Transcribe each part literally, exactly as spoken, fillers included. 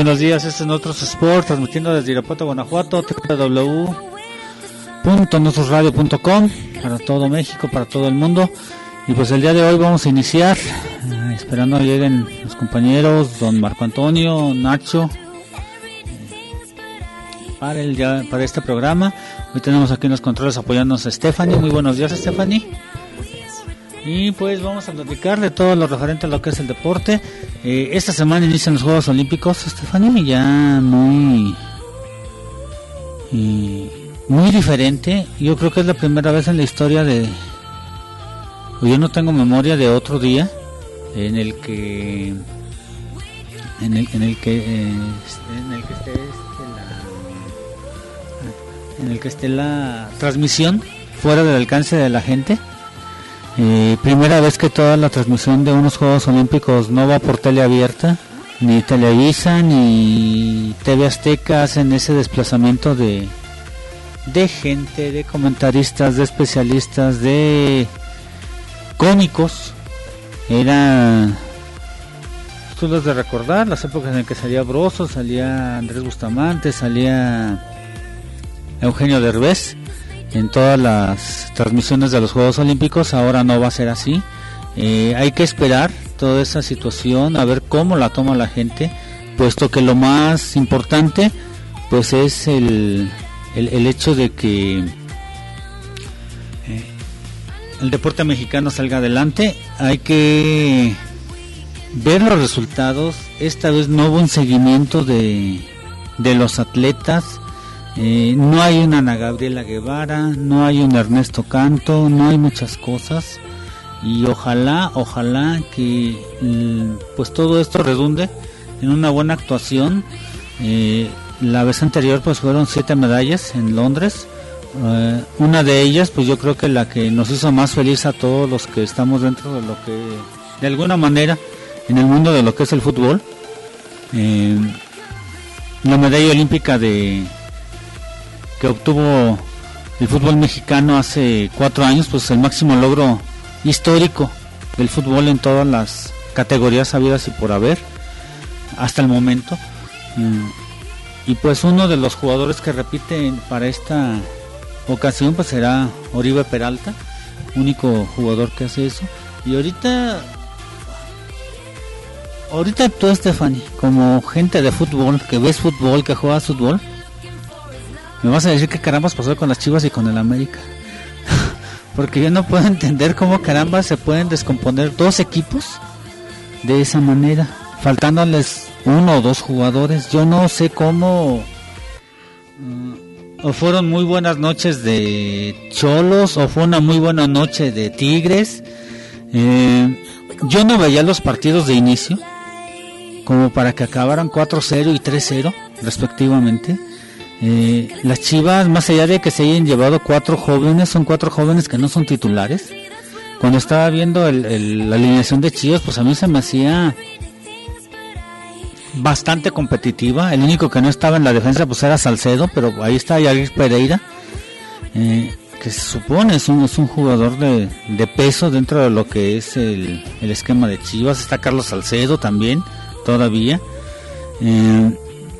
buenos días, este es Nosotros Sport, transmitiendo desde Irapuato, Guanajuato, doble u doble u doble u punto nosotros radio punto com, para todo México, para todo el mundo. Y pues el día de hoy vamos a iniciar, eh, esperando que lleguen los compañeros, don Marco Antonio, Nacho, eh, para, el, ya, para este programa. Hoy tenemos aquí en los controles apoyándonos a Stephanie. Muy buenos días, Stephanie. Y pues vamos a platicar de todo lo referente a lo que es el deporte. Eh, esta semana inician los Juegos Olímpicos, Stephanie, ya muy y muy diferente. Yo creo que es la primera vez en la historia de, yo no tengo memoria de otro día en el que en el, en el que eh, en el que esté este, la, en el que esté la transmisión fuera del alcance de la gente. Eh, primera vez que toda la transmisión de unos Juegos Olímpicos no va por tele abierta, ni Televisa ni T V Azteca hacen ese desplazamiento de de gente, de comentaristas, de especialistas, de cómicos. Era, tú los de recordar, las épocas en que salía Broso, salía Andrés Bustamante, salía Eugenio Derbez en todas las transmisiones de los Juegos Olímpicos. Ahora no va a ser así. Eh, hay que esperar toda esa situación, a ver cómo la toma la gente, puesto que lo más importante pues es el, el, el hecho de que eh, el deporte mexicano salga adelante. Hay que ver los resultados. Esta vez no hubo un seguimiento de, de los atletas. Eh, no hay una Ana Gabriela Guevara, no hay un Ernesto Canto, no hay muchas cosas, y ojalá, ojalá que pues todo esto redunde en una buena actuación. Eh, la vez anterior pues fueron siete medallas en Londres, eh, una de ellas pues yo creo que la que nos hizo más feliz a todos los que estamos dentro de lo que, de alguna manera, en el mundo de lo que es el fútbol, eh, la medalla olímpica de que obtuvo el fútbol mexicano hace cuatro años, pues el máximo logro histórico del fútbol en todas las categorías habidas y por haber hasta el momento. Y pues uno de los jugadores que repite para esta ocasión pues será Oribe Peralta, único jugador que hace eso. Y ahorita ahorita tú, Stephanie, como gente de fútbol, que ves fútbol, que juegas fútbol, me vas a decir qué carambas pasó con las Chivas y con el América. Porque yo no puedo entender cómo carambas se pueden descomponer dos equipos de esa manera, faltándoles uno o dos jugadores. Yo no sé cómo. Uh, o fueron muy buenas noches de Cholos, o fue una muy buena noche de Tigres. Eh, yo no veía los partidos de inicio como para que acabaran cuatro cero y tres cero respectivamente. Eh, las Chivas, más allá de que se hayan llevado cuatro jóvenes, son cuatro jóvenes que no son titulares. Cuando estaba viendo el, el, la alineación de Chivas, pues a mí se me hacía bastante competitiva. El único que no estaba en la defensa pues era Salcedo, pero ahí está Yair Pereira, eh, que se supone es un, es un jugador de, de peso dentro de lo que es el, el esquema de Chivas. Está Carlos Salcedo también, todavía. Eh,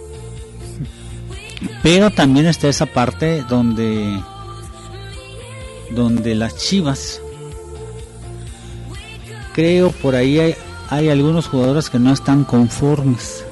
Pero también está esa parte donde donde las Chivas, creo por ahí hay, hay algunos jugadores que no están conformes.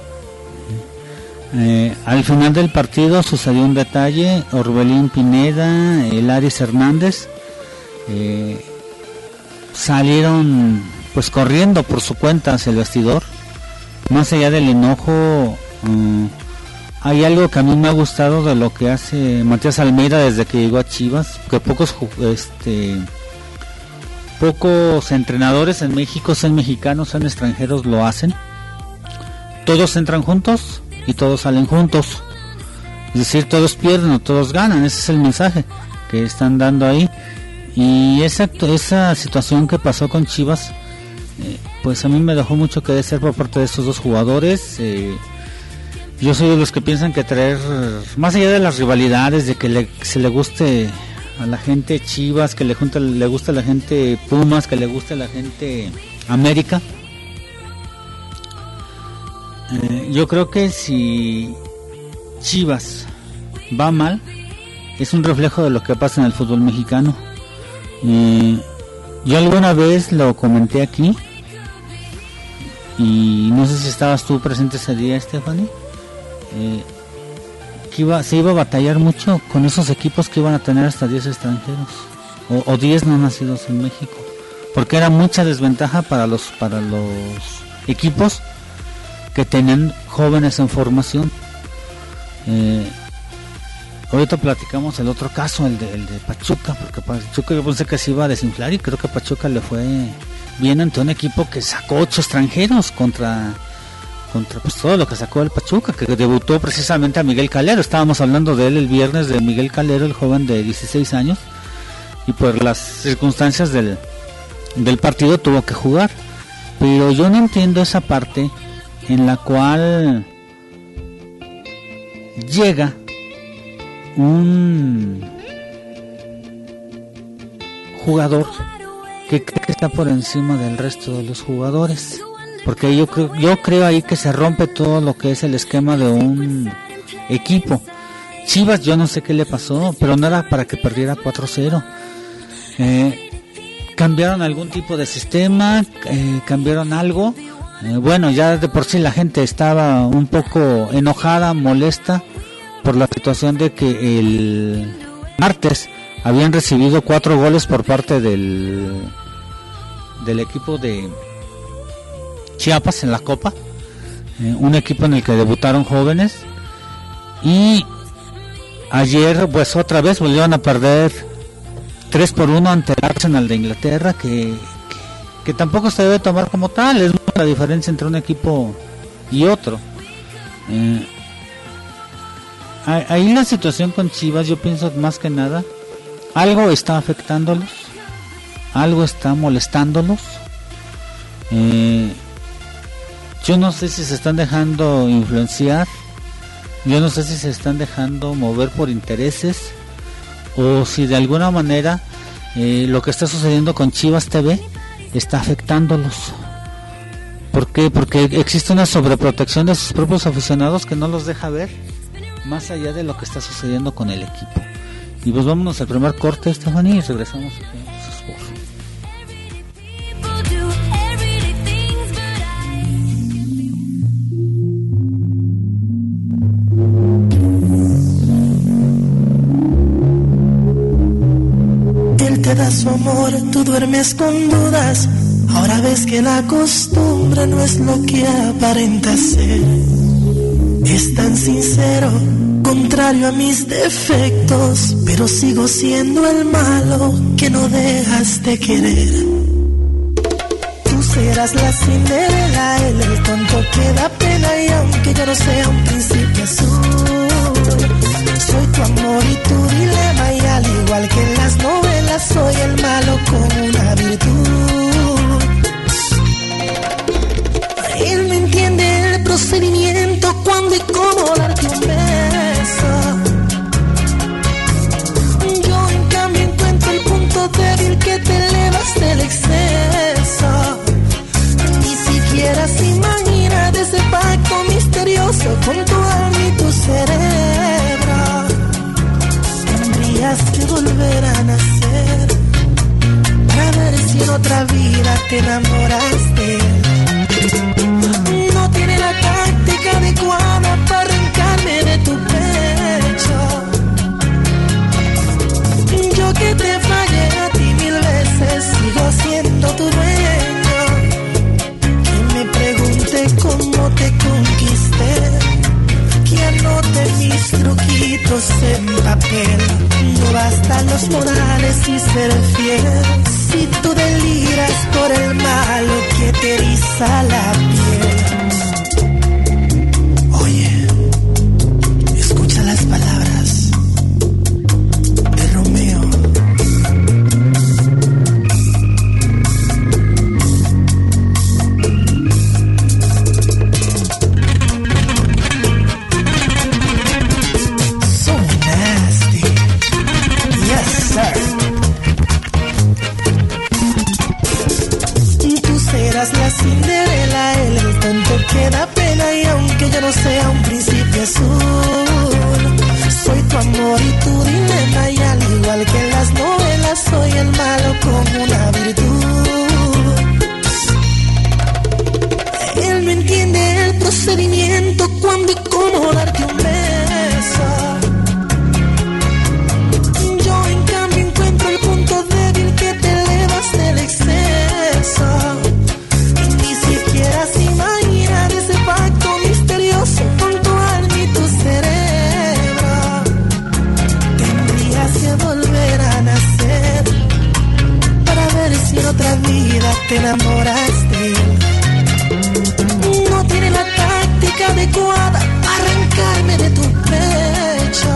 Eh, al final del partido sucedió un detalle. Orbelín Pineda, el Aris Hernández eh, salieron pues corriendo por su cuenta hacia el vestidor. Más allá del enojo, eh, hay algo que a mí me ha gustado de lo que hace Matías Almeida desde que llegó a Chivas, que pocos este pocos entrenadores en México, sean mexicanos, sean extranjeros, lo hacen. Todos entran juntos y todos salen juntos. Es decir, todos pierden o todos ganan. Ese es el mensaje que están dando ahí. Y esa, esa situación que pasó con Chivas, eh, pues a mí me dejó mucho que desear por parte de estos dos jugadores. Eh, yo soy de los que piensan que traer, más allá de las rivalidades, de que le, se le guste a la gente Chivas, que le, junta, le guste a la gente Pumas, que le guste a la gente América, eh, Eh, yo creo que si Chivas va mal, es un reflejo de lo que pasa en el fútbol mexicano. Eh, yo alguna vez lo comenté aquí, y no sé si estabas tú presente ese día, Stephanie, eh, que iba, se iba a batallar mucho con esos equipos que iban a tener hasta diez extranjeros o, o diez no nacidos en México, porque era mucha desventaja para los para los equipos que tenían jóvenes en formación. Eh, ahorita platicamos el otro caso, el de, el de Pachuca, porque Pachuca yo pensé que se iba a desinflar y creo que Pachuca le fue bien ante un equipo que sacó ocho extranjeros contra contra pues todo lo que sacó el Pachuca, que debutó precisamente a Miguel Calero. Estábamos hablando de él el viernes, de Miguel Calero, el joven de dieciséis años, y por las circunstancias del, del partido tuvo que jugar. Pero yo no entiendo esa parte en la cual llega un jugador que cree que está por encima del resto de los jugadores, porque yo creo, yo creo ahí que se rompe todo lo que es el esquema de un equipo. Chivas, yo no sé qué le pasó, pero no era para que perdiera cuatro cero. Eh, cambiaron algún tipo de sistema, eh, cambiaron algo. Eh, bueno, ya de por sí la gente estaba un poco enojada, molesta por la situación de que el martes habían recibido cuatro goles por parte del del equipo de Chiapas en la Copa, eh, un equipo en el que debutaron jóvenes, y ayer pues otra vez volvieron a perder tres por uno ante el Arsenal de Inglaterra, que, que, que tampoco se debe tomar como tal, es la diferencia entre un equipo y otro. Eh, ahí la situación con Chivas, yo pienso más que nada, algo está afectándolos, algo está molestándolos. Eh, yo no sé si se están dejando influenciar, yo no sé si se están dejando mover por intereses, o si de alguna manera eh, lo que está sucediendo con Chivas T V está afectándolos. ¿Por qué? Porque existe una sobreprotección de sus propios aficionados que no los deja ver más allá de lo que está sucediendo con el equipo. Y pues vámonos al primer corte, Stephanie, y regresamos aquí a sus voces. Él te da su amor, tú duermes con dudas. Ahora ves que la costumbre no es lo que aparenta ser. Es tan sincero, contrario a mis defectos, pero sigo siendo el malo que no dejas de querer. Tú serás la Cinderela, él el tonto que da pena, y aunque yo no sea un príncipe azul, soy tu amor y tu dilema, y al igual que en las novelas soy el malo con una virtud. Él no entiende el procedimiento, cuándo y cómo darte un beso. Yo en cambio encuentro el punto débil que te elevas del exceso. Ni siquiera se imagina de ese pacto misterioso con tu alma y tu cerebro. Tendrías que volver a nacer para ver si en otra vida te enamoras de él. No tiene la táctica adecuada para arrancarme de tu pecho. Yo que te fallé a ti mil veces, sigo siendo tu dueño. Que me pregunte cómo te conquisté, que anote mis truquitos en papel. No bastan los morales y ser fiel, si tú deliras por el malo que te eriza la piel. Oye, escucha las palabras de Romeo. So nasty. Yes, sir. Tú serás la Cinderela, él el tonto sea un príncipe azul. Soy tu amor y tu dilema, y al igual que en las novelas soy el malo con una virtud. Él no entiende el procedimiento, cuándo y cómo darte un beso. Yo en cambio encuentro el punto débil que te elevas del exceso. Y ni siquiera se imagina de ese pacto misterioso con tu alma y tu cerebro. Tendrías que volver a nacer para ver si en otra vida te enamoras de él. No tiene la táctica adecuada para arrancarme de tu pecho.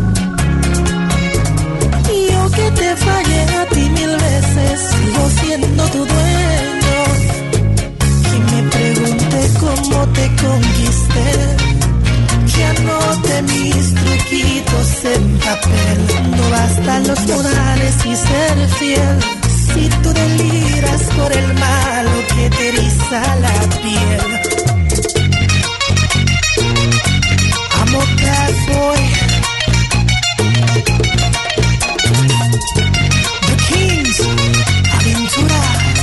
Y yo que te fallé a ti mil veces, sigo siendo tu dueño. Y me pregunté cómo te conquisté, que anote mis truquitos en papel. No bastan los modales y ser fiel, si tú deliras por el malo que te eriza la piel. I'm a bad boy, The Kings, Aventura.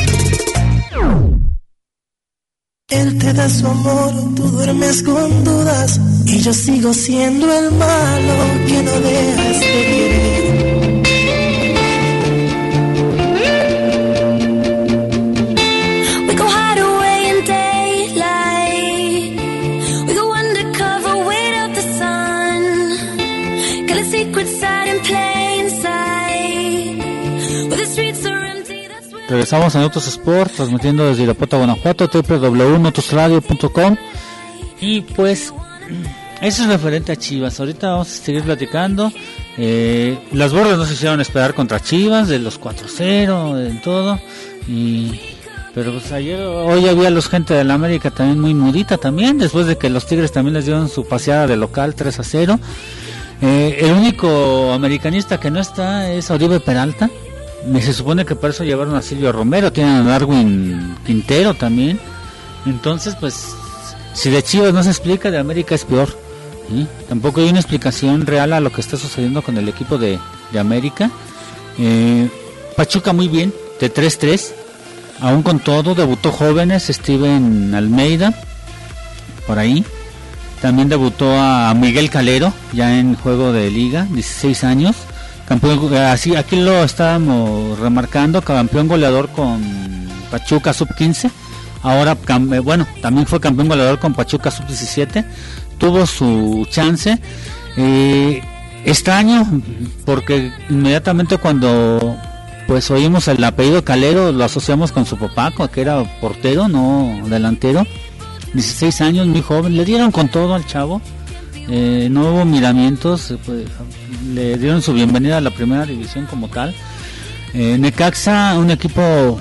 Él te da su amor, tú duermes con dudas, y yo sigo siendo el malo que no dejas de querer. Regresamos a Notos Sport, transmitiendo desde Irapuato, Guanajuato, doble u doble u doble u punto notos radio punto com. Y pues, eso es referente a Chivas. Ahorita vamos a seguir platicando. Eh, las borras no se hicieron esperar contra Chivas, de los cuatro cero, de todo. Y, pero pues ayer, hoy había los gente de la América también muy mudita también, después de que los Tigres también les dieron su paseada de local tres a cero. Eh, el único americanista que no está es Oribe Peralta. Se supone que por eso llevaron a Silvio Romero, tienen a Darwin Quintero también. Entonces, pues, si de Chivas no se explica, de América es peor, ¿sí? Tampoco hay una explicación real a lo que está sucediendo con el equipo de, de América. eh, Pachuca muy bien, de tres tres, aún con todo, debutó jóvenes, Steven Almeida, por ahí. También debutó a Miguel Calero, ya en juego de liga, dieciséis años. Campeón, así aquí lo estábamos remarcando, campeón goleador con Pachuca sub quince. Ahora, bueno, también fue campeón goleador con Pachuca sub diecisiete. Tuvo su chance. Eh, extraño, porque inmediatamente cuando pues oímos el apellido Calero, lo asociamos con su papá, que era portero, no delantero. dieciséis años, muy joven. Le dieron con todo al chavo. Eh, no hubo miramientos, pues, le dieron su bienvenida a la primera división como tal. eh, Necaxa, un equipo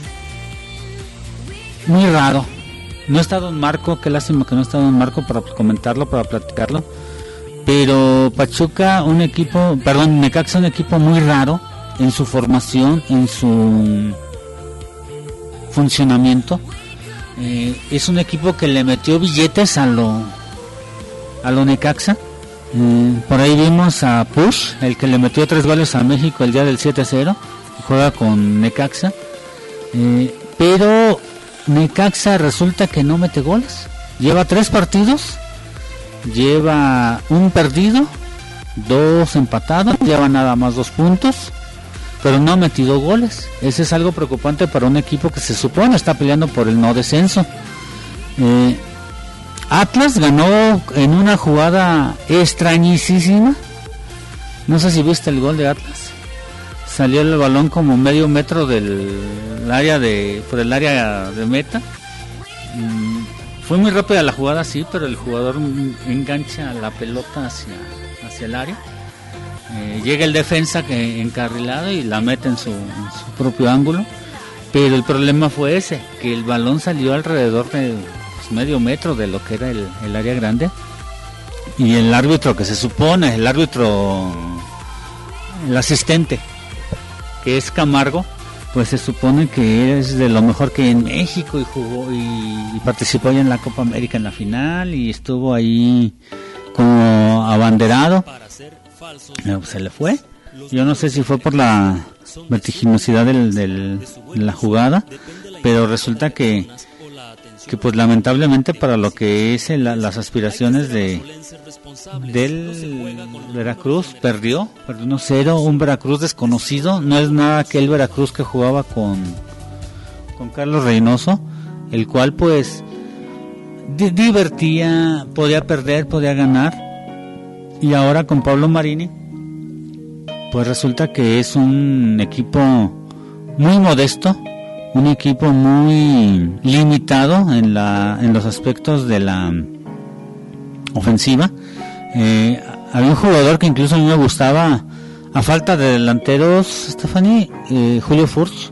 muy raro, no está Don Marco, qué lástima que no está Don Marco para comentarlo, para platicarlo. Pero Pachuca, un equipo, perdón, Necaxa, un equipo muy raro en su formación, en su funcionamiento. Eh, es un equipo que le metió billetes a lo a lo Necaxa. Mm, por ahí vimos a Push, el que le metió tres goles a México el día del siete a cero, juega con Necaxa. Eh, pero Necaxa resulta que no mete goles. Lleva tres partidos, lleva un perdido, dos empatados, lleva nada más dos puntos, pero no ha metido goles. Ese es algo preocupante para un equipo que se supone está peleando por el no descenso. Eh, Atlas ganó en una jugada extrañísima. No sé si viste el gol de Atlas. Salió el balón como medio metro del área de por el área de meta. Mm, fue muy rápida la jugada, sí, pero el jugador engancha la pelota hacia hacia el área. Eh, llega el defensa que encarrilado y la mete en su, en su propio ángulo. Pero el problema fue ese, que el balón salió alrededor de medio metro de lo que era el, el área grande, y el árbitro, que se supone el árbitro, el asistente, que es Camargo, pues se supone que es de lo mejor que hay en México y jugó y, y participó ya en la Copa América en la final y estuvo ahí como abanderado. Eh, se le fue. Yo no sé si fue por la vertiginosidad del, del, de la jugada, pero resulta que que pues lamentablemente para lo que es el, las aspiraciones de del Veracruz perdió, perdió uno cero, un Veracruz desconocido, no es nada aquel Veracruz que jugaba con con Carlos Reynoso, el cual pues di, divertía, podía perder, podía ganar, y ahora con Pablo Marini pues resulta que es un equipo muy modesto, un equipo muy limitado en la en los aspectos de la ofensiva. Eh, había un jugador que incluso a mí me gustaba, a falta de delanteros, Stephanie, eh, Julio Furch,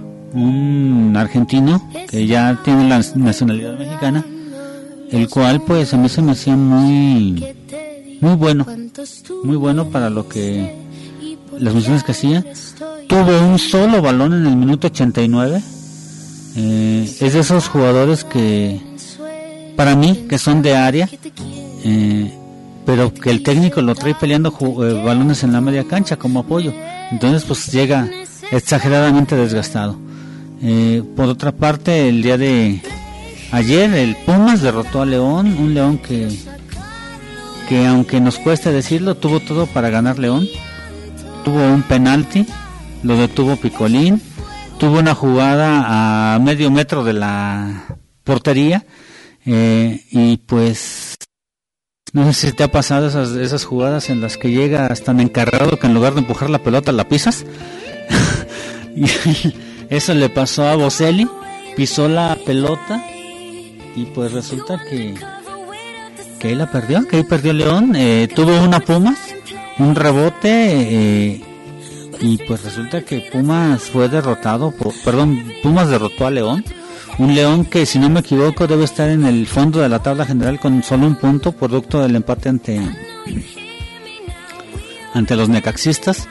un argentino que ya tiene la nacionalidad mexicana, el cual pues a mí se me hacía muy muy bueno, muy bueno para lo que las misiones que hacía. Tuvo un solo balón en el minuto ochenta y nueve. Eh, es de esos jugadores que para mí que son de área, eh, pero que el técnico lo trae peleando eh, balones en la media cancha como apoyo, entonces pues llega exageradamente desgastado. Eh, por otra parte, el día de ayer el Pumas derrotó a León, un León que que aunque nos cueste decirlo, tuvo todo para ganar. León tuvo un penalti, lo detuvo Picolín, tuvo una jugada a medio metro de la portería, eh, y pues no sé si te ha pasado esas esas jugadas en las que llegas tan encargado que en lugar de empujar la pelota la pisas. Y eso le pasó a Boselli, pisó la pelota y pues resulta que que ahí la perdió, que ahí perdió León. Eh, tuvo una Pumas, un rebote, eh, y pues resulta que Pumas fue derrotado por, perdón, Pumas derrotó a León, un León que si no me equivoco debe estar en el fondo de la tabla general con solo un punto, producto del empate ante ante los necaxistas.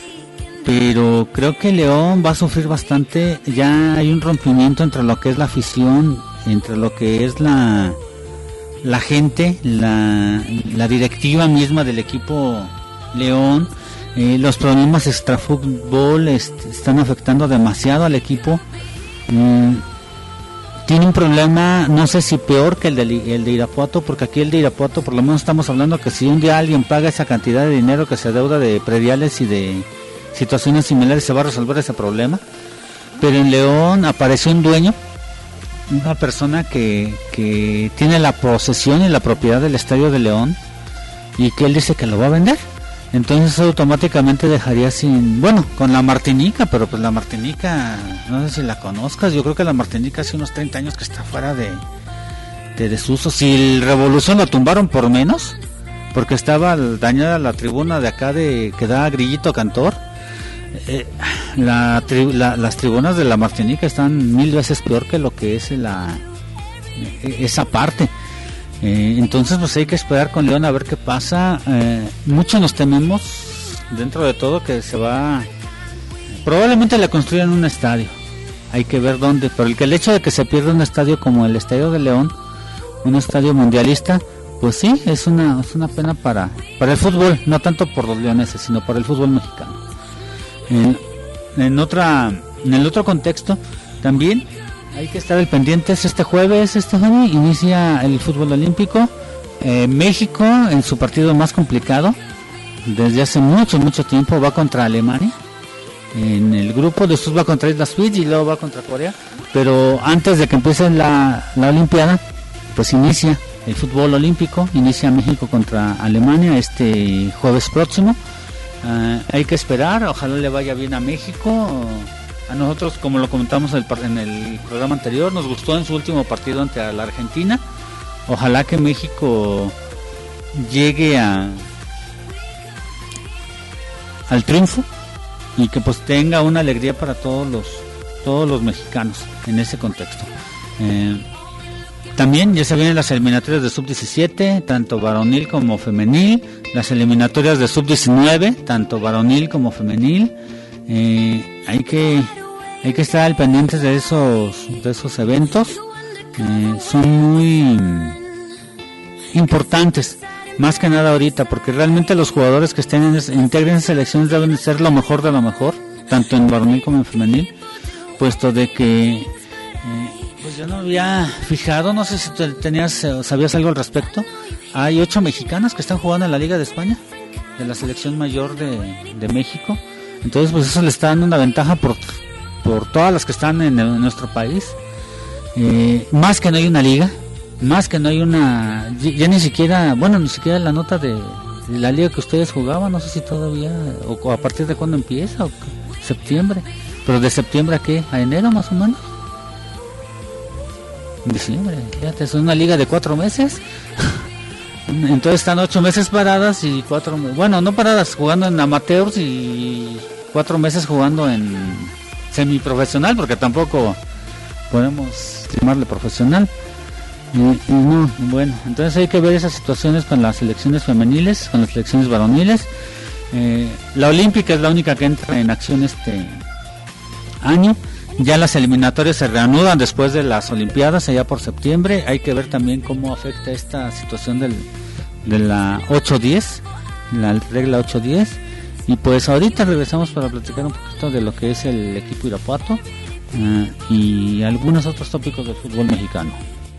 Pero creo que León va a sufrir bastante. Ya hay un rompimiento entre lo que es la afición, entre lo que es la la gente, la, la directiva misma del equipo León. Eh, los problemas extrafútbol est- están afectando demasiado al equipo. Mm, tiene un problema, no sé si peor que el de, el de Irapuato, porque aquí el de Irapuato por lo menos estamos hablando que si un día alguien paga esa cantidad de dinero que se adeuda de prediales y de situaciones similares, se va a resolver ese problema. Pero en León apareció un dueño, una persona que, que tiene la posesión y la propiedad del estadio de León, y que él dice que lo va a vender. Entonces automáticamente dejaría sin, bueno, con la Martinica, pero pues la Martinica, no sé si la conozcas, yo creo que la Martinica hace unos treinta años que está fuera de, de desuso. Si el Revolución lo tumbaron por menos, porque estaba dañada la tribuna de acá de que da Grillito Cantor, eh, la, tri, la, las tribunas de la Martinica están mil veces peor que lo que es la esa parte. Eh, entonces pues hay que esperar con León a ver qué pasa. Eh, mucho nos tememos, dentro de todo, que se va, probablemente le construyan un estadio, hay que ver dónde, pero el que el hecho de que se pierda un estadio como el Estadio de León, un estadio mundialista, pues sí, es una es una pena para para el fútbol, no tanto por los leoneses, sino para el fútbol mexicano. En, en otra en el otro contexto también hay que estar al pendientes. Este jueves, Stephanie, inicia el fútbol olímpico. Eh, México, en su partido más complicado desde hace mucho, mucho tiempo, va contra Alemania en el grupo. Después va contra Islas Fiji y luego va contra Corea. Pero antes de que empiece la, la Olimpiada, pues inicia el fútbol olímpico. Inicia México contra Alemania este jueves próximo. Uh, hay que esperar, ojalá le vaya bien a México. A nosotros, como lo comentamos en el programa anterior, nos gustó en su último partido ante la Argentina. Ojalá que México llegue a al triunfo y que pues tenga una alegría para todos los todos los mexicanos en ese contexto. Eh, también ya se vienen las eliminatorias de sub diecisiete, tanto varonil como femenil, las eliminatorias de sub diecinueve, tanto varonil como femenil. Eh, hay que hay que estar al pendiente de esos de esos eventos. Eh, son muy importantes, más que nada ahorita, porque realmente los jugadores que estén en es, integren esas selecciones deben ser lo mejor de lo mejor, tanto en varonil como en femenil, puesto de que eh, pues yo no había fijado, no sé si tenías sabías algo al respecto. Hay ocho mexicanas que están jugando en la Liga de España, de la selección mayor de, de México. Entonces pues eso le está dando una ventaja por, por todas las que están en, el, en nuestro país. Eh, más que no hay una liga, más que no hay una, ya ni siquiera, bueno, ni siquiera la nota de, de la liga que ustedes jugaban, no sé si todavía, o, o a partir de cuándo empieza, o septiembre, pero de septiembre a qué, a enero más o menos, diciembre, fíjate, es una liga de cuatro meses, entonces están ocho meses paradas y cuatro, bueno, no paradas, jugando en amateurs y cuatro meses jugando en semiprofesional, porque tampoco podemos llamarle profesional. Y, y no, bueno, entonces hay que ver esas situaciones con las selecciones femeniles, con las selecciones varoniles. Eh, la olímpica es la única que entra en acción este año. Ya las eliminatorias se reanudan después de las olimpiadas allá por septiembre. Hay que ver también cómo afecta esta situación del, de la ocho diez, la regla ocho diez. Y pues ahorita regresamos para platicar un poquito de lo que es el equipo Irapuato uh, y algunos otros tópicos del fútbol mexicano.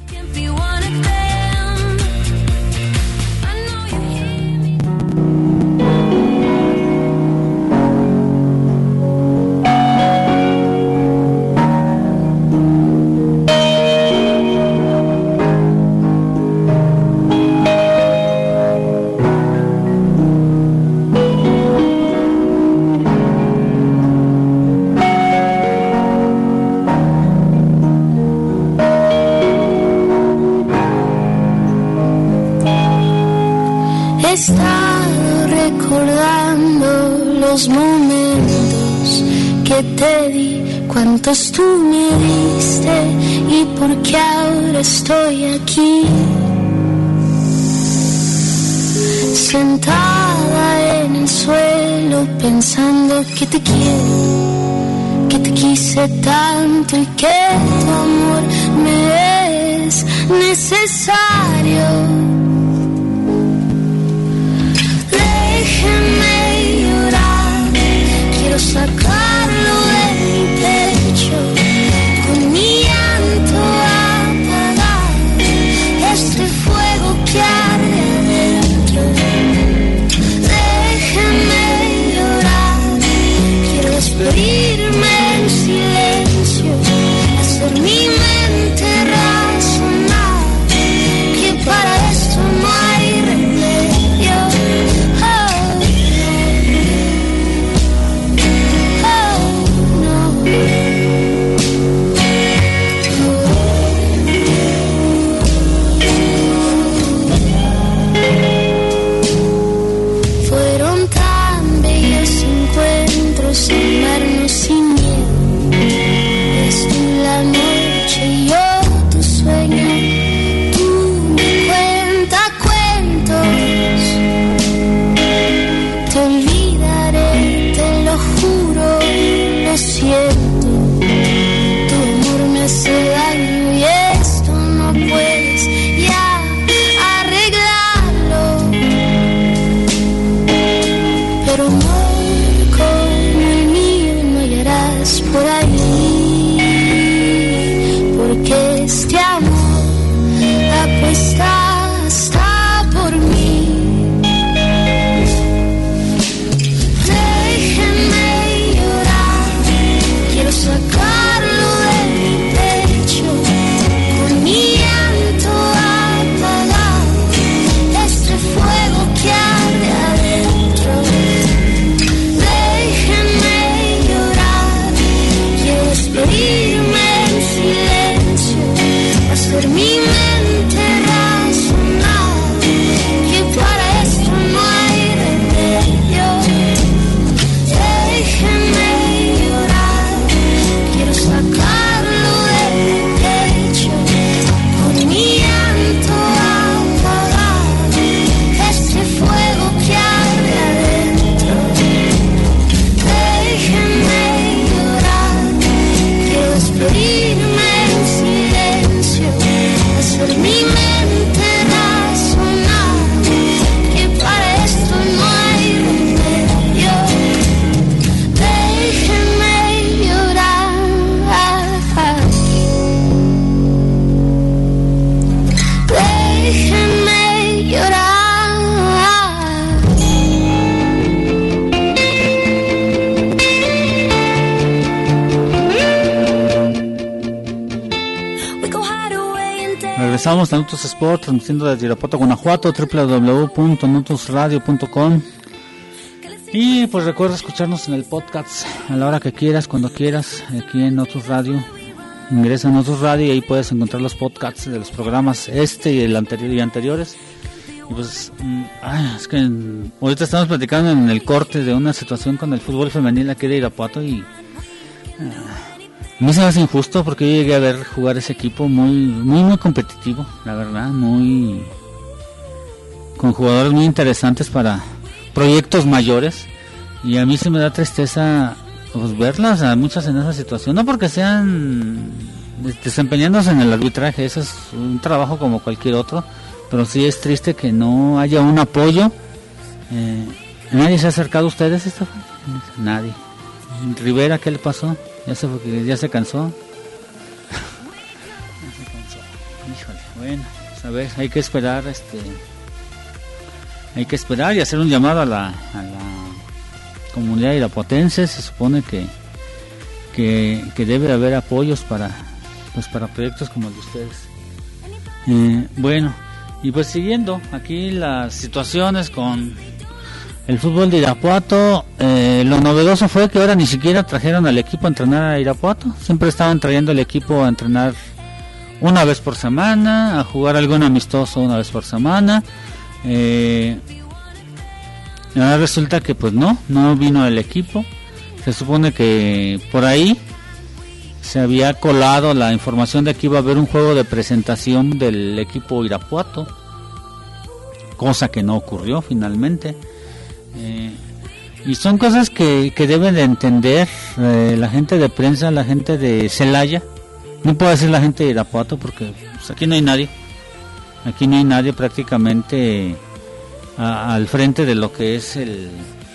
He estado recordando los momentos que te di, cuántos tú me diste y por qué ahora estoy aquí, sentada en el suelo pensando que te quiero, que te quise tanto y que tu amor me es necesario. Déjeme llorar, quiero sacarlo de mi pecho, con mi llanto apagar este fuego que arde adentro. Déjeme llorar, quiero despedirme en silencio, hacer mi mente razonar, que para esto no hay remedio. Amarnos sin miedo, es tú la noche y yo tu sueño, tú me cuentas cuentos, te olvidaré, te lo juro, lo siento, tu amor me hace daño y esto no puedes ya arreglarlo, pero no por ahí, porque este amor apuesta hasta por mí. Déjenme llorar, quiero sacarlo de mi pecho, con mi llanto apagar este fuego que arde adentro. Despedirme en silencio, hacer mi mente razonar, que Regresamos a Nutus Sport, transmitiendo desde Irapuato, Guanajuato, doble u doble u doble u punto nutus radio punto com. Y pues recuerda escucharnos en el podcast a la hora que quieras, cuando quieras, aquí en Nutus Radio. Ingresa en Nutus Radio y ahí puedes encontrar los podcasts de los programas este y el anterior y anteriores. Y pues, ay, es que en, ahorita estamos platicando en el corte de una situación con el fútbol femenil aquí de Irapuato y a mí se me hace injusto porque yo llegué a ver jugar ese equipo muy, muy, muy competitivo, la verdad, muy, con jugadores muy interesantes para proyectos mayores, y a mí se me da tristeza pues verlas a muchas en esa situación, no porque sean desempeñándose en el arbitraje, eso es un trabajo como cualquier otro, pero sí es triste que no haya un apoyo. Eh, ¿Nadie se ha acercado a ustedes, Estefan? Nadie. Rivera, ¿qué le pasó? Ya se, ya se cansó. Ya se cansó. Híjole, bueno, pues a ver, hay que esperar, este, hay que esperar y hacer un llamado a la, a la comunidad irapuatense. Se supone que, que, que debe haber apoyos para, pues para proyectos como el de ustedes. Eh, bueno, y pues siguiendo aquí las situaciones con el fútbol de Irapuato, eh, lo novedoso fue que ahora ni siquiera trajeron al equipo a entrenar a Irapuato. Siempre estaban trayendo el equipo a entrenar una vez por semana, a jugar algún amistoso una vez por semana. Eh, ahora resulta que pues no, no vino el equipo. Se supone que por ahí se había colado la información de que iba a haber un juego de presentación del equipo Irapuato, cosa que no ocurrió finalmente. Eh, y son cosas que, que deben de entender eh, la gente de prensa, la gente de Celaya. No puedo decir la gente de Irapuato porque pues, aquí no hay nadie. Aquí no hay nadie prácticamente a, al frente de lo que es el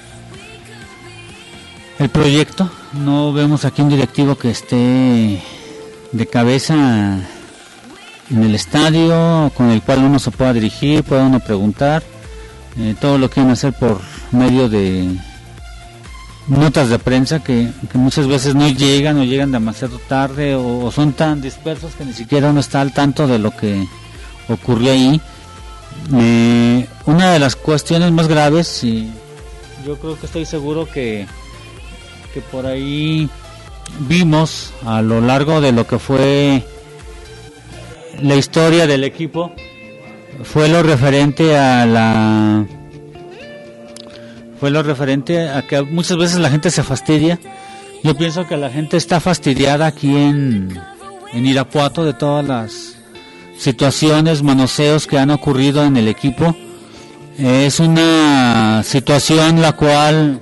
el proyecto. No vemos aquí un directivo que esté de cabeza en el estadio, con el cual uno se pueda dirigir, pueda uno preguntar. Eh, todo lo quieren hacer por medio de notas de prensa que, que muchas veces no llegan o llegan demasiado tarde, o, o son tan dispersos que ni siquiera uno está al tanto de lo que ocurrió ahí. Eh, una de las cuestiones más graves, y yo creo que estoy seguro que, que por ahí vimos a lo largo de lo que fue la historia del equipo, fue lo referente a la fue lo referente a que muchas veces la gente se fastidia. Yo pienso que la gente está fastidiada aquí en, en Irapuato de todas las situaciones, manoseos que han ocurrido en el equipo. Es una situación la cual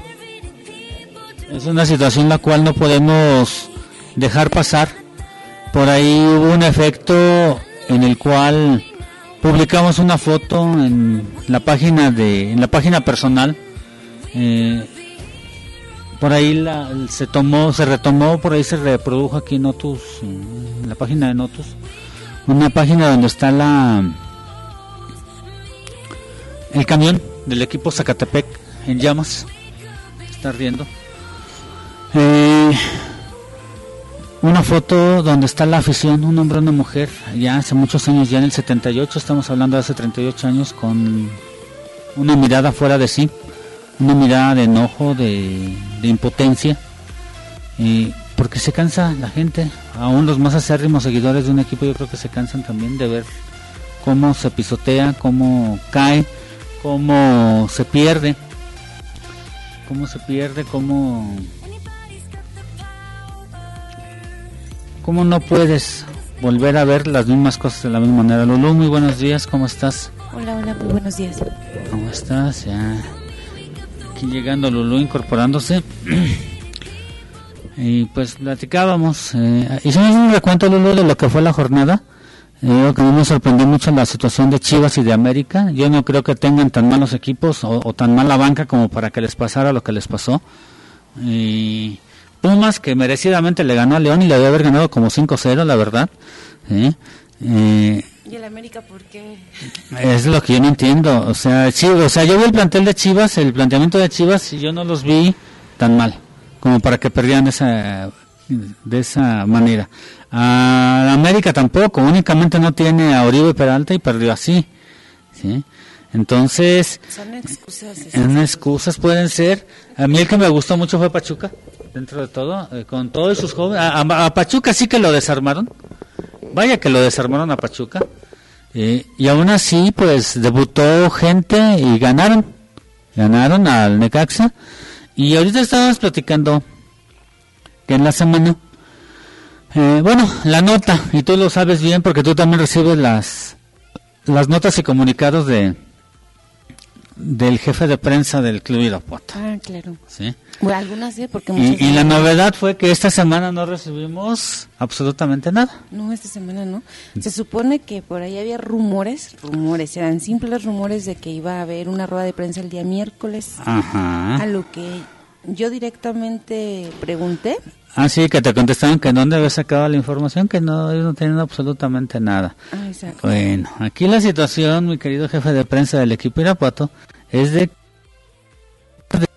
es una situación la cual no podemos dejar pasar. Por ahí hubo un efecto en el cual publicamos una foto en la página de en la página personal. Eh, por ahí la, se tomó, se retomó, por ahí se reprodujo aquí en Notus, en la página de Notus, una página donde está la el camión del equipo Zacatepec en llamas, está ardiendo. Eh, una foto donde está la afición, un hombre y una mujer, ya hace muchos años, ya en el setenta y ocho, estamos hablando de hace treinta y ocho años, con una mirada fuera de sí, una mirada de enojo, de, de impotencia, eh, porque se cansa la gente, aún los más acérrimos seguidores de un equipo yo creo que se cansan también de ver cómo se pisotea, cómo cae, cómo se pierde, cómo se pierde, cómo... ¿Cómo no puedes volver a ver las mismas cosas de la misma manera? Lulú, muy buenos días, ¿cómo estás? Hola, hola, muy buenos días. ¿Cómo estás? Ya aquí llegando Lulú, incorporándose. Y pues platicábamos, eh, hicimos un recuento, Lulú, de lo que fue la jornada. Eh, que a mí me sorprendió mucho la situación de Chivas y de América. Yo no creo que tengan tan malos equipos o, o tan mala banca como para que les pasara lo que les pasó. Y... Pumas, que merecidamente le ganó a León y le debe haber ganado como cinco cero, la verdad. ¿Eh? Eh, ¿Y el América por qué? Es lo que yo no entiendo. O sea, sí, o sea, yo vi el plantel de Chivas, el planteamiento de Chivas, y yo no los vi tan mal como para que perdieran de esa, de esa manera. A América tampoco, únicamente no tiene a Oribe Peralta y perdió así, ¿sí? Entonces, son excusas. En excusas pueden ser. A mí el que me gustó mucho fue Pachuca, dentro de todo, eh, con todos sus jóvenes. A, a, a Pachuca sí que lo desarmaron. Vaya que lo desarmaron a Pachuca. Eh, y aún así, pues, debutó gente y ganaron. Ganaron al Necaxa. Y ahorita estábamos platicando que en la semana, eh, bueno, la nota, y tú lo sabes bien porque tú también recibes las, las notas y comunicados de del jefe de prensa del Club Irapuato. Ah, claro. ¿Sí? Bueno, algunas sí, porque Y, muchas y la no. novedad fue que esta semana no recibimos absolutamente nada. No, esta semana no. Se supone que por ahí había rumores, rumores, eran simples rumores de que iba a haber una rueda de prensa el día miércoles. Ajá. A lo que yo directamente pregunté. Ah, sí, que te contestaron que dónde había sacado la información, que no, ellos no tenían absolutamente nada. Ah, exacto. Bueno, aquí la situación, mi querido jefe de prensa del equipo Irapuato, es de de,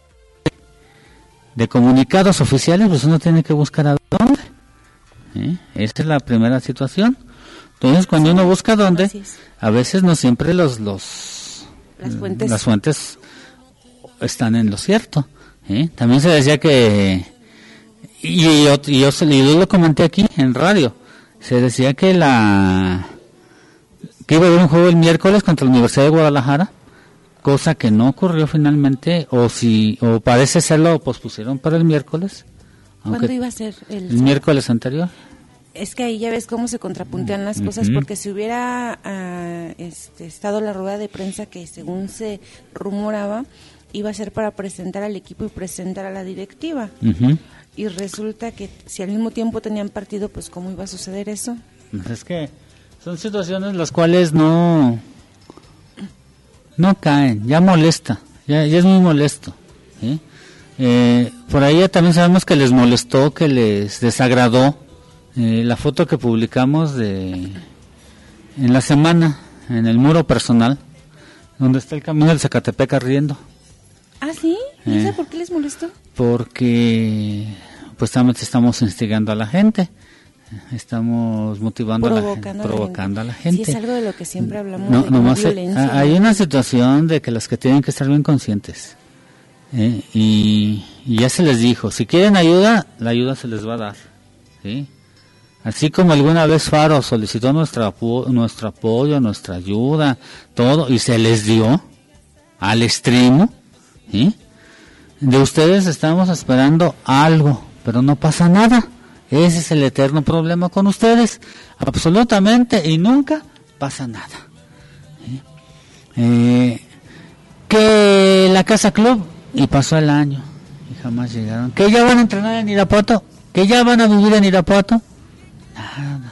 de comunicados oficiales, pues uno tiene que buscar a dónde. ¿Sí? Esa es la primera situación. Entonces, cuando uno busca dónde, Así es. a veces no siempre los los Las fuentes. las fuentes están en lo cierto. ¿Sí? También se decía que y yo, y yo, y yo lo comenté aquí en radio, se decía que la que iba a haber un juego el miércoles contra la Universidad de Guadalajara, cosa que no ocurrió finalmente, o si o parece ser lo pospusieron para el miércoles. ¿Cuándo iba a ser el, el miércoles anterior? Es que ahí ya ves cómo se contrapuntean las cosas, Uh-huh. porque si hubiera uh, este, estado la rueda de prensa que según se rumoraba iba a ser para presentar al equipo y presentar a la directiva. Uh-huh. Y resulta que si al mismo tiempo tenían partido, pues ¿cómo iba a suceder eso? Es que son situaciones las cuales no no caen, ya molesta, ya, ya es muy molesto. ¿Sí? Eh, por ahí ya también sabemos que les molestó, que les desagradó eh, la foto que publicamos de en la semana, en el muro personal, donde está el camino del Zacatepec ardiendo. ¿Ah, sí? ¿Y Eh. eso por qué les molestó? Porque pues también estamos instigando a la gente, estamos motivando a la gente, Provocando, provocando a la gente. Sí, es algo de lo que siempre hablamos, No, de nomás, la violencia. eh, hay una situación de que las que tienen que estar bien conscientes, ¿eh? y, y ya se les dijo, si quieren ayuda, la ayuda se les va a dar, ¿sí? Así como alguna vez Faro solicitó nuestra, nuestro apoyo, nuestra ayuda, todo, y se les dio al extremo, ¿sí? De ustedes estamos esperando algo, pero no pasa nada. Ese es el eterno problema con ustedes. Absolutamente y nunca pasa nada. ¿Sí? Eh, que la Casa Club, y pasó el año, y jamás llegaron. Que ya van a entrenar en Irapuato, que ya van a vivir en Irapuato. Nada.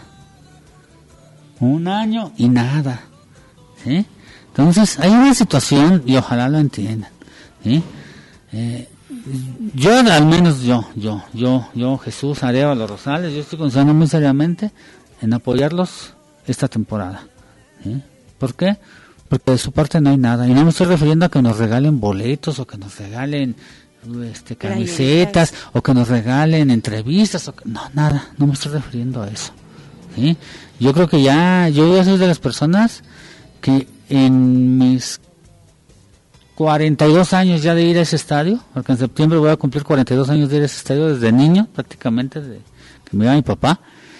Un año y nada. ¿Sí? Entonces, hay una situación, y ojalá lo entiendan. ¿Sí? Eh, yo al menos yo, yo, yo, yo, Jesús Arevalo Rosales, yo estoy considerando muy seriamente en apoyarlos esta temporada. ¿Sí? ¿Por qué? Porque de su parte no hay nada, y no me estoy refiriendo a que nos regalen boletos o que nos regalen este camisetas o que nos regalen entrevistas, o que, no, nada, no me estoy refiriendo a eso. ¿Sí? Yo creo que ya, yo ya soy de las personas que en mis cuarenta y dos años ya de ir a ese estadio, porque en septiembre voy a cumplir cuarenta y dos años de ir a ese estadio desde niño, prácticamente, desde que me iba mi papá.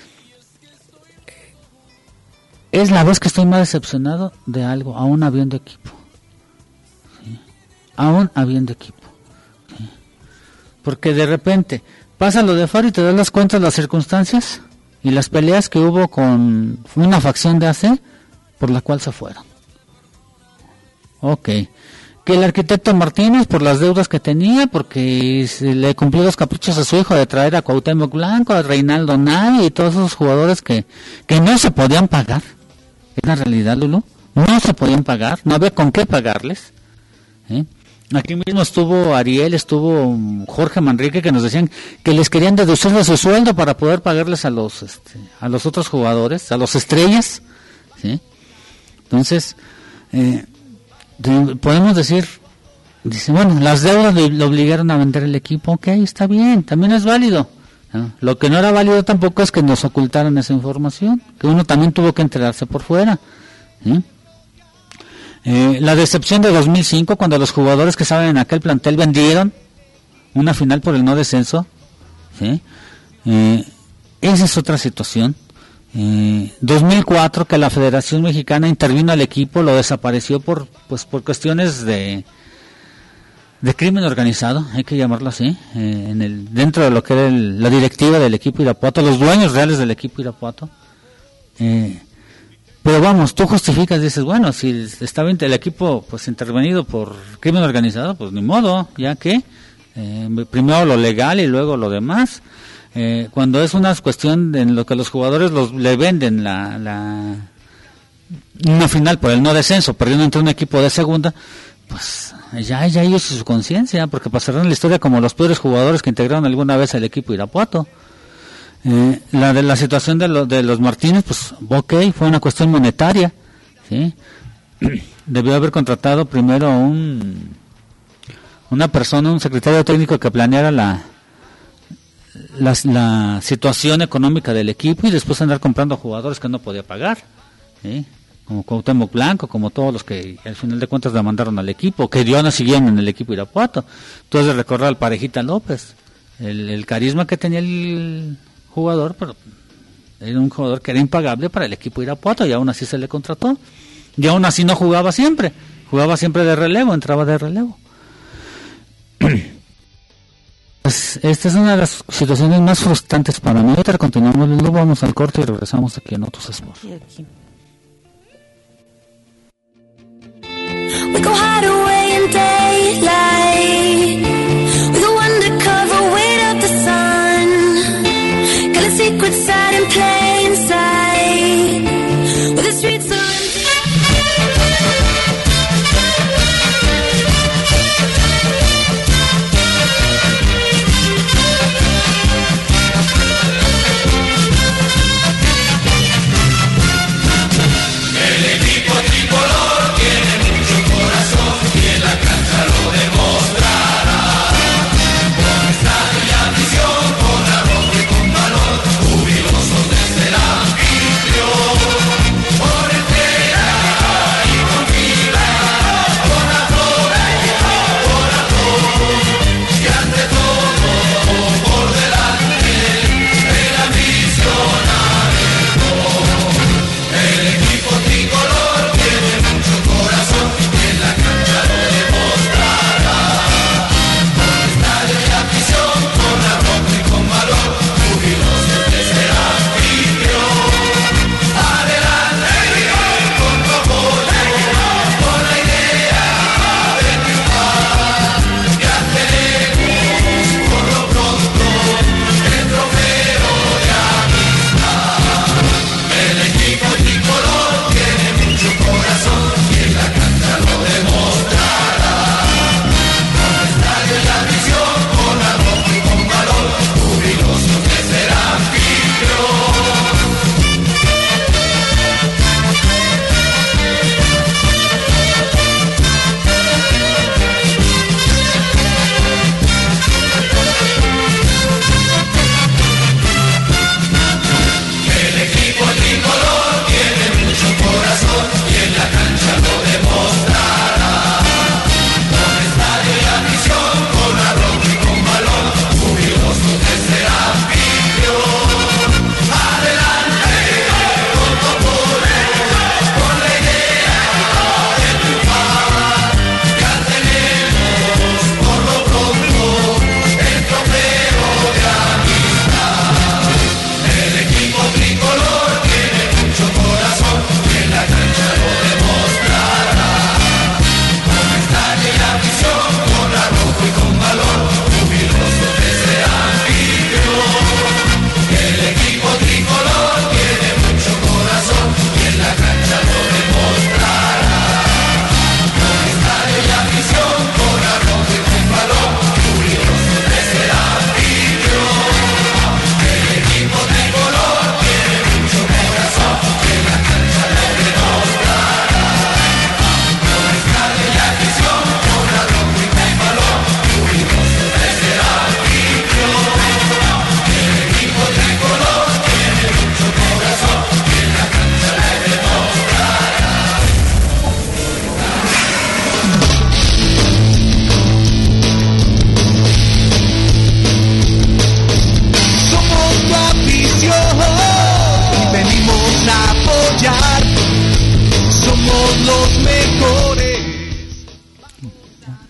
Es la vez que estoy más decepcionado de algo, aún habiendo equipo. ¿Sí? Aún habiendo equipo. ¿Sí? Porque de repente pasa lo de Faro y te das las cuentas las circunstancias y las peleas que hubo con una facción de A C por la cual se fueron. Ok. Que el arquitecto Martínez, por las deudas que tenía, porque se le cumplió los caprichos a su hijo de traer a Cuauhtémoc Blanco, a Reinaldo Navia y todos esos jugadores que, que no se podían pagar. Es la realidad, Lulu. No se podían pagar, no había con qué pagarles. ¿Eh? Aquí mismo estuvo Ariel, estuvo Jorge Manrique, que nos decían que les querían deducir de su sueldo para poder pagarles a los este, a los otros jugadores, a los estrellas. ¿Sí? Entonces, eh, de, podemos decir, dice, bueno, las deudas le, le obligaron a vender el equipo, ok, está bien, también es válido, ¿no? Lo que no era válido tampoco es que nos ocultaran esa información, que uno también tuvo que enterarse por fuera. ¿Sí? Eh, la decepción de dos mil cinco, cuando los jugadores que estaban en aquel plantel vendieron una final por el no descenso, ¿sí? eh, esa es otra situación. Eh, dos mil cuatro, que la Federación Mexicana intervino al equipo, lo desapareció por pues por cuestiones de de crimen organizado, hay que llamarlo así, eh, en el dentro de lo que era el, la directiva del equipo Irapuato, los dueños reales del equipo Irapuato. Eh, pero vamos, tú justificas, dices, bueno, si estaba el equipo pues intervenido por crimen organizado, pues ni modo, ya que eh, primero lo legal y luego lo demás. Eh, cuando es una cuestión en lo que los jugadores los, le venden la, la una final por el no descenso, perdiendo entre un equipo de segunda, pues ya, ya ellos y su conciencia, porque pasarán en la historia como los peores jugadores que integraron alguna vez al equipo Irapuato. Eh, la de la situación de, lo, de los Martínez, pues ok, fue una cuestión monetaria, ¿sí? Debió haber contratado primero un una persona, un secretario técnico que planeara la La, la situación económica del equipo y después andar comprando jugadores que no podía pagar, ¿sí? Como Cuauhtémoc Blanco, como todos los que al final de cuentas demandaron al equipo, que dio no siguieron en el equipo Irapuato. Entonces recordar al Parejita López, el, el carisma que tenía el jugador, pero era un jugador que era impagable para el equipo Irapuato y aún así se le contrató. Y aún así no jugaba siempre, jugaba siempre de relevo, entraba de relevo. Pues esta es una de las situaciones más frustrantes para mí. Ahorita continuamos, luego vamos al corte y regresamos aquí en Autos Sport. We go hide away in daylight. We go undercover, wait up the sun. Got a secret side in plain sight. With the streets are desde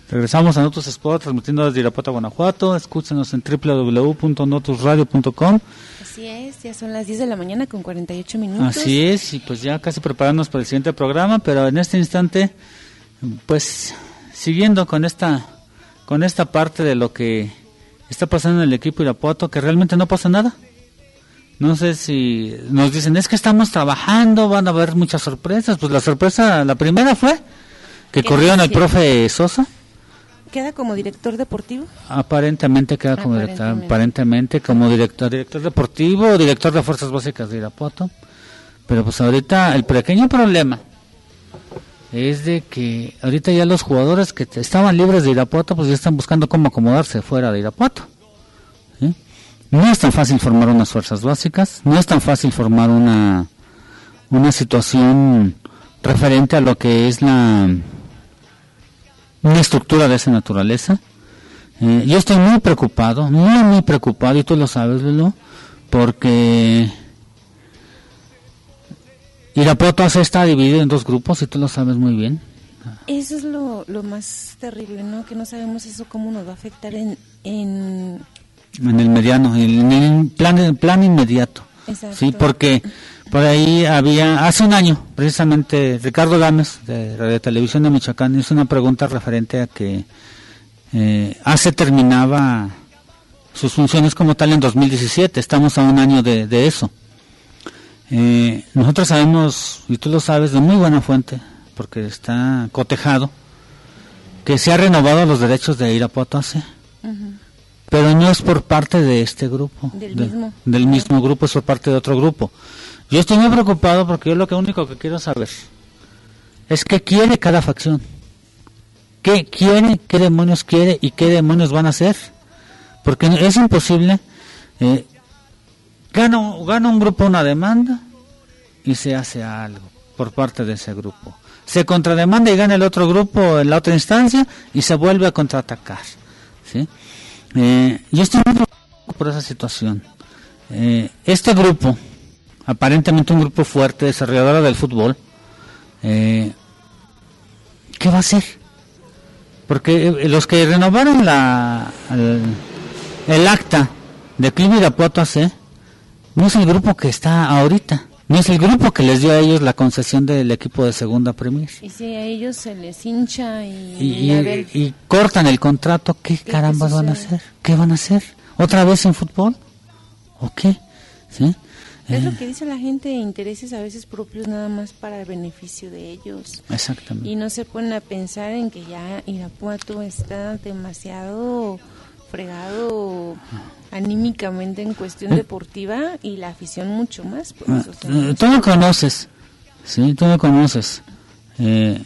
Regresamos a Notus Sport, transmitiendo desde Irapuato, Guanajuato. Escúchenos en doble u doble u doble u punto notus radio punto com. Así es, ya son las diez de la mañana con cuarenta y ocho minutos. Así es, y pues ya casi preparándonos para el siguiente programa, pero en este instante, pues siguiendo con esta con esta parte de lo que está pasando en el equipo Irapuato, que realmente no pasa nada. No sé si nos dicen, es que estamos trabajando, van a haber muchas sorpresas. Pues la sorpresa, la primera fue que corrieron al profe Sosa. ¿Queda como director deportivo? Aparentemente queda como aparentemente. director, aparentemente como director, director deportivo o director de Fuerzas Básicas de Irapuato. Pero pues ahorita el pequeño problema es de que ahorita ya los jugadores que estaban libres de Irapuato pues ya están buscando cómo acomodarse fuera de Irapuato. ¿Sí? No es tan fácil formar unas fuerzas básicas, no es tan fácil formar una una situación referente a lo que es la una estructura de esa naturaleza. Eh, yo estoy muy preocupado, muy muy preocupado, y tú lo sabes, Lolo, porque Irapuato se está dividido en dos grupos, y tú lo sabes muy bien. Eso es lo, lo más terrible, ¿no? Que no sabemos eso cómo nos va a afectar en en, en el mediano, en el plan, en plan inmediato. Exacto. Sí, porque por ahí había, hace un año, precisamente, Ricardo Gámez, de Radio Televisión de Michoacán, hizo una pregunta referente a que eh, A C E terminaba sus funciones como tal en dos mil diecisiete, estamos a un año de, de eso. Eh, nosotros sabemos, y tú lo sabes de muy buena fuente, porque está cotejado, que se ha renovado los derechos de Irapuato A C E. Uh-huh. Pero no es por parte de este grupo, del, de, mismo. del mismo grupo, es por parte de otro grupo. Yo estoy muy preocupado porque yo lo que único que quiero saber es qué quiere cada facción. ¿Qué quiere? ¿Qué demonios quiere? ¿Y qué demonios van a hacer? Porque es imposible. Eh, gana, gana un grupo una demanda y se hace algo por parte de ese grupo. Se contrademanda y gana el otro grupo en la otra instancia y se vuelve a contraatacar. ¿Sí? Eh, yo estoy muy preocupado por esa situación. Eh, este grupo, aparentemente un grupo fuerte, desarrollador del fútbol, eh, ¿qué va a hacer? Porque eh, los que renovaron la el, el acta de Club Irapuato A C no es el grupo que está ahorita, no es el grupo que les dio a ellos la concesión del equipo de Segunda Premier. Y si a ellos se les hincha y, y, y, a ver, y, y cortan el contrato, ¿qué, ¿qué carambas van a hacer? ¿Qué van a hacer? ¿Otra vez en fútbol? ¿O qué? ¿Sí? Es eh. lo que dice la gente, intereses a veces propios nada más para el beneficio de ellos. Exactamente. Y no se ponen a pensar en que ya Irapuato está demasiado fregado anímicamente en cuestión ¿Eh? deportiva y la afición mucho más. Pues, ah, o sea, eh, tú me conoces, sí, tú me conoces. Eh,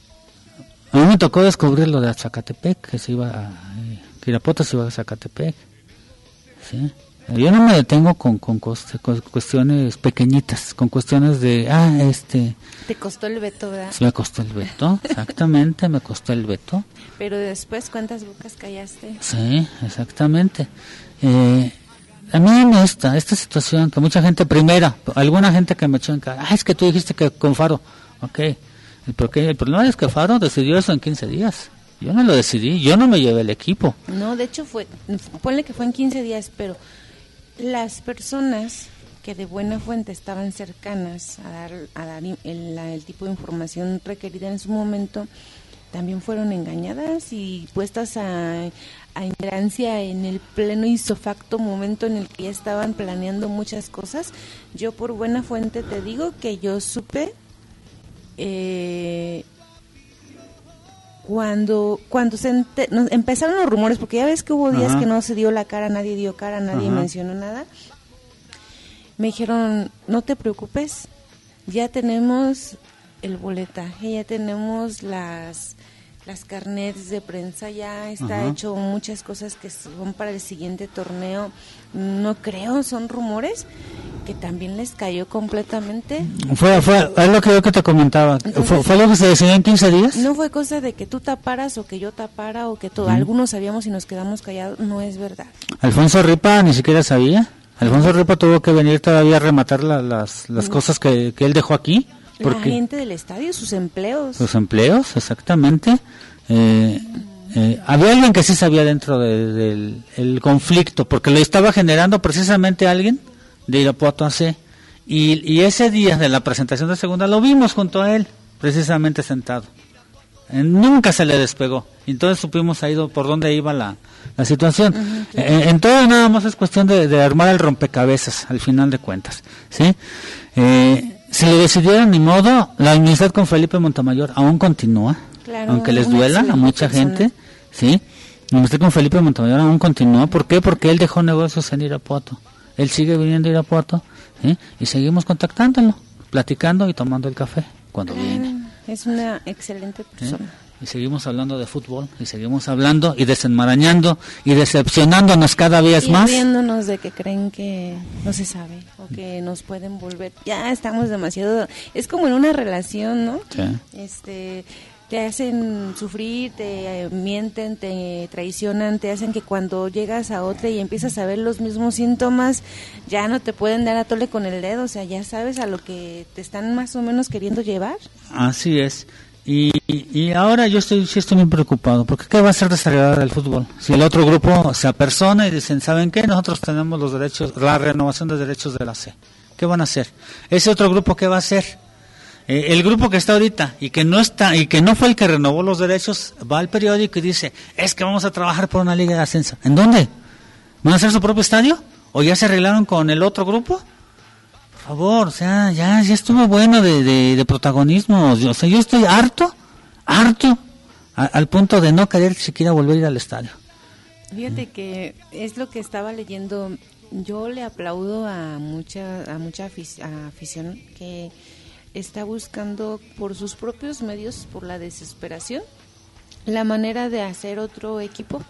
a mí me tocó descubrir lo de Zacatepec, que se iba a, eh, que Irapuato se iba a Zacatepec, sí. Yo no me detengo con, con, coste, con cuestiones pequeñitas, con cuestiones de, ah, este... Te costó el veto, ¿verdad? Sí, me costó el veto, exactamente, me costó el veto. Pero después, ¿cuántas bocas callaste? Sí, exactamente. Eh, a mí en esta, esta situación, que mucha gente, primera, alguna gente que me echó en cara, ah, es que tú dijiste que con Faro, ok, el, porque, el problema es que Faro decidió eso en quince días. Yo no lo decidí, yo no me llevé el equipo. No, de hecho fue, ponle que fue en quince días, pero las personas que de buena fuente estaban cercanas a dar a dar el, el tipo de información requerida en su momento, también fueron engañadas y puestas a, a ignorancia en el pleno isofacto momento en el que ya estaban planeando muchas cosas. Yo por buena fuente te digo que yo supe eh, cuando cuando se ente, no, empezaron los rumores, porque ya ves que hubo días Ajá. que no se dio la cara, nadie dio cara, nadie Ajá. mencionó nada. Me dijeron, no te preocupes, ya tenemos el boletaje, ya tenemos las las carnets de prensa, ya está Ajá. hecho muchas cosas que son para el siguiente torneo. No creo, son rumores que también les cayó completamente. Fue, fue es lo que yo que te comentaba. Entonces, ¿Fue, ¿Fue lo que se decidió en quince días? No fue cosa de que tú taparas o que yo tapara o que todo, uh-huh. algunos sabíamos y nos quedamos callados, no es verdad. Alfonso Ripa ni siquiera sabía. Alfonso Ripa tuvo que venir todavía a rematar la, las, las uh-huh. cosas que, que él dejó aquí. La gente del estadio, sus empleos. Sus empleos, exactamente. Eh, Eh, había alguien que sí sabía dentro del de, de, el conflicto, porque lo estaba generando precisamente alguien de Irapuato A C, y, y ese día de la presentación de segunda lo vimos junto a él, precisamente sentado. Eh, nunca se le despegó, entonces supimos ahí por dónde iba la, la situación. Uh-huh, claro. eh, en todo nada más es cuestión de, de armar el rompecabezas, al final de cuentas, ¿sí? Eh, si lo decidieron, ni modo, la amistad con Felipe Montemayor aún continúa, claro, aunque les duela a mucha persona. gente, ¿sí? La amistad con Felipe Montemayor aún continúa. ¿Por qué? Porque él dejó negocios en Irapuato. Él sigue viniendo a Irapuato, ¿sí? Y seguimos contactándolo, platicando y tomando el café cuando claro, viene. Es una excelente persona. ¿Sí? Y seguimos hablando de fútbol, y seguimos hablando y desenmarañando y decepcionándonos cada vez y más. Y riéndonos de que creen que no se sabe o que nos pueden volver. Ya estamos demasiado... Es como en una relación, ¿no? Sí. Este... Te hacen sufrir, te mienten, te traicionan, te hacen que cuando llegas a otra y empiezas a ver los mismos síntomas, ya no te pueden dar a tole con el dedo, o sea, ya sabes a lo que te están más o menos queriendo llevar. Así es. Y, y ahora yo estoy sí estoy muy preocupado, porque ¿qué va a hacer de esta realidad del fútbol? Si el otro grupo se apersona y dicen, ¿saben qué? Nosotros tenemos los derechos, la renovación de derechos de la C. ¿Qué van a hacer? ¿Ese otro grupo qué va a hacer? Eh, el grupo que está ahorita y que no está y que no fue el que renovó los derechos va al periódico y dice, es que vamos a trabajar por una liga de ascenso. ¿En dónde? ¿Van a hacer su propio estadio? ¿O ya se arreglaron con el otro grupo? Por favor, o sea, ya, ya estuvo bueno de, de, de protagonismo. O sea, yo estoy harto, harto, a, al punto de no querer siquiera volver a ir al estadio. Fíjate que es lo que estaba leyendo. Yo le aplaudo a mucha, a mucha afic- a afición que está buscando por sus propios medios, por la desesperación, la manera de hacer otro equipo,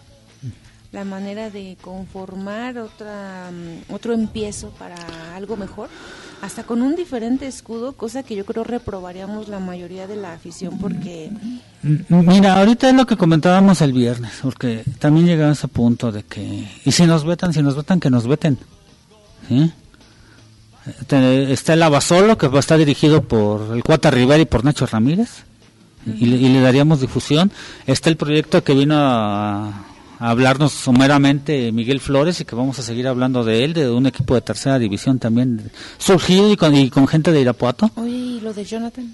la manera de conformar otra um, otro empiezo para algo mejor, hasta con un diferente escudo, cosa que yo creo reprobaríamos la mayoría de la afición, porque... Mira, ahorita es lo que comentábamos el viernes, porque también llegamos a ese punto de que, y si nos vetan, si nos vetan, que nos veten, ¿sí? Está el Abasolo, que va a estar dirigido por el Cuata Rivera y por Nacho Ramírez, uh-huh. y, le, y le daríamos difusión. Está el proyecto que vino a, a hablarnos someramente Miguel Flores, y que vamos a seguir hablando de él, de un equipo de tercera división también surgido y con, y con gente de Irapuato. Oye, ¿y lo de Jonathan?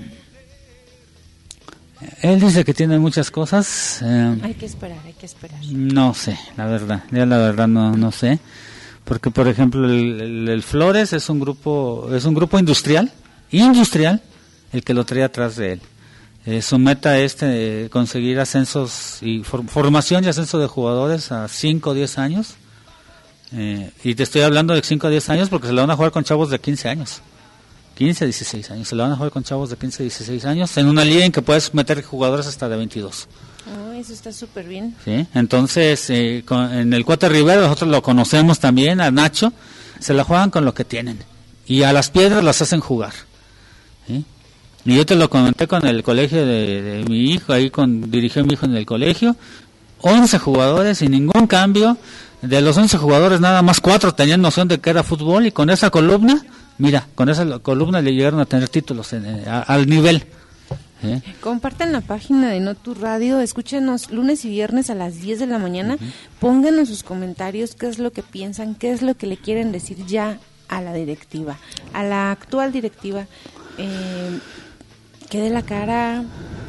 Él dice que tiene muchas cosas. Eh, hay que esperar, hay que esperar. No sé, la verdad, ya la verdad no, no sé. Porque, por ejemplo, el, el, el Flores es un grupo es un grupo industrial, industrial, el que lo trae atrás de él. Eh, su meta es eh, conseguir ascensos y for, formación y ascenso de jugadores a cinco o diez años. Eh, y te estoy hablando de cinco a diez años porque se lo van a jugar con chavos de quince años. quince a dieciséis años. Se lo van a jugar con chavos de quince a dieciséis años en una liga en que puedes meter jugadores hasta de veintidós. Oh, eso está súper bien. Sí, entonces eh, con, en el Cuate Rivera nosotros lo conocemos también, a Nacho, se la juegan con lo que tienen y a las piedras las hacen jugar, ¿sí? Y yo te lo comenté con el colegio de, de mi hijo, ahí con dirigió mi hijo en el colegio, once jugadores sin ningún cambio, de los once jugadores nada más cuatro tenían noción de que era fútbol, y con esa columna, mira, con esa columna le llegaron a tener títulos en, en, a, al nivel. ¿Eh? Compartan la página de No Tu Radio, escúchenos lunes y viernes a las diez de la mañana, uh-huh. Pónganos sus comentarios, qué es lo que piensan, qué es lo que le quieren decir ya a la directiva, a la actual directiva, eh, que dé la cara,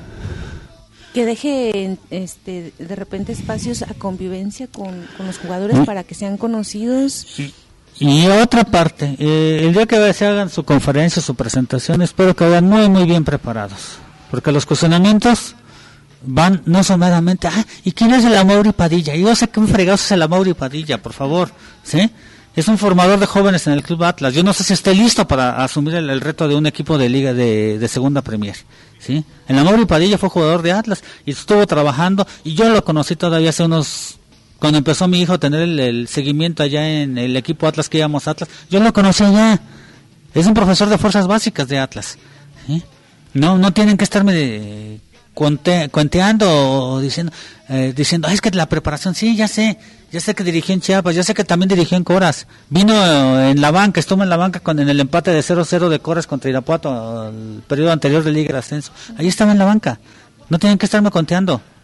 que deje este de repente espacios a convivencia con, con los jugadores uh-huh. para que sean conocidos. Sí. Y otra parte, eh, el día que se hagan su conferencia, su presentación, espero que vayan muy muy bien preparados. Porque los cuestionamientos van no son meramente, ah, ¿y quién es el Amaury Padilla? Y yo sé que un fregado es el Amaury Padilla, por favor, ¿sí? Es un formador de jóvenes en el Club Atlas. Yo no sé si esté listo para asumir el, el reto de un equipo de liga de, de segunda Premier, ¿sí? El Amaury Padilla fue jugador de Atlas y estuvo trabajando, y yo lo conocí todavía hace unos, cuando empezó mi hijo a tener el, el seguimiento allá en el equipo Atlas que íbamos a Atlas, yo lo conocí allá. Es un profesor de fuerzas básicas de Atlas, ¿sí? No, no tienen que estarme de, cuente, cuenteando o diciendo, eh, diciendo, es que la preparación, sí, ya sé, ya sé que dirigió en Chiapas, ya sé que también dirigió en Coras, vino en la banca, estuvo en la banca con, en el empate de cero cero de Coras contra Irapuato, el periodo anterior de Liga de Ascenso, ahí estaba en la banca, no tienen que estarme conteando,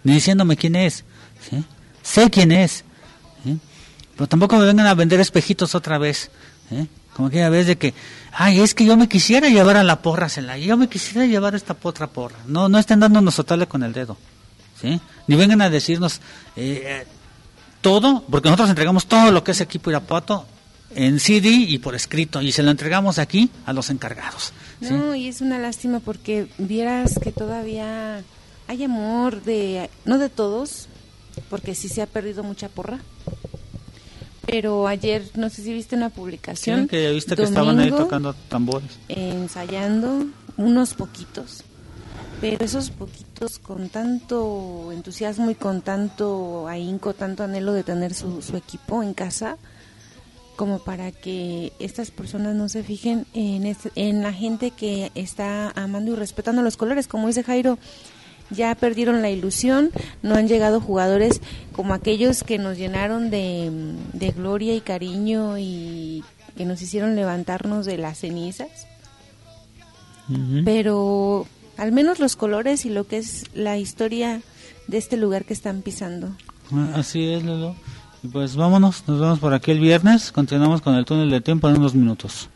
ni diciéndome quién es, ¿sí? Sé quién es, ¿sí? Pero tampoco me vengan a vender espejitos otra vez, ¿sí? Como aquella vez de que, ay, es que yo me quisiera llevar a la porra, Celaya, yo me quisiera llevar a esta otra porra. No, no estén dándonos total con el dedo, ¿sí? Ni vengan a decirnos eh, todo, porque nosotros entregamos todo lo que es equipo Irapuato en C D y por escrito, y se lo entregamos aquí a los encargados, ¿sí? No, y es una lástima porque vieras que todavía hay amor de, no de todos, porque sí se ha perdido mucha porra. Pero ayer, no sé si viste una publicación. Sí, que ya viste que estaban ahí tocando tambores. Ensayando unos poquitos. Pero esos poquitos con tanto entusiasmo y con tanto ahínco, tanto anhelo de tener su, su equipo en casa, como para que estas personas no se fijen en, este, en la gente que está amando y respetando los colores. Como dice Jairo, ya perdieron la ilusión, no han llegado jugadores como aquellos que nos llenaron de, de gloria y cariño y que nos hicieron levantarnos de las cenizas. Uh-huh. Pero al menos los colores y lo que es la historia de este lugar que están pisando. Así es, Lolo. Y pues vámonos, nos vemos por aquí el viernes, continuamos con el túnel de tiempo en unos minutos.